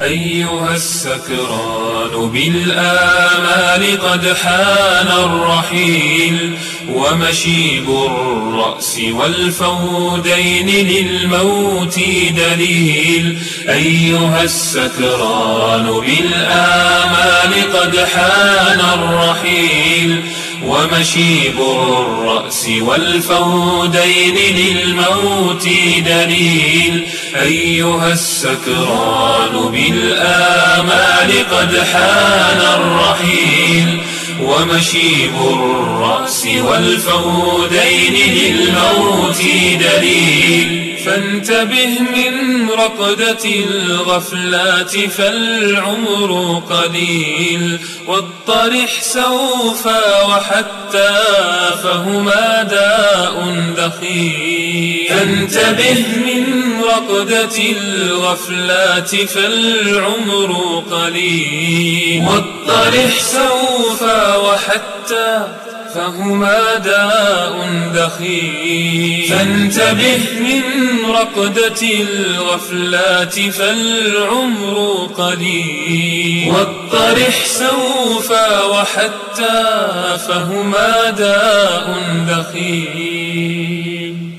أيها السكران بالآمال قد حان الرحيل، ومشيب الرأس والفودين للموت دليل. أيها السكران بالآمال قد حان الرحيل، ومشيب الرأس والفودين للموت دليل. أيها السكران بالآمال قد حان الرحيل، ومشيب الرأس والفودين للموت دليل. فانتبه من رقدة الغفلات فالعمر قليل، واطرح سوف وحتى فهما داء دخيل. فانتبه من رقدة الغفلات فالعمر قليل، واطرح سوف وحتى فهما داء دخيل. فانتبه من رقدة الغفلات فالعمر قليل، واطرح سوف وحتى فهما داء دخيل.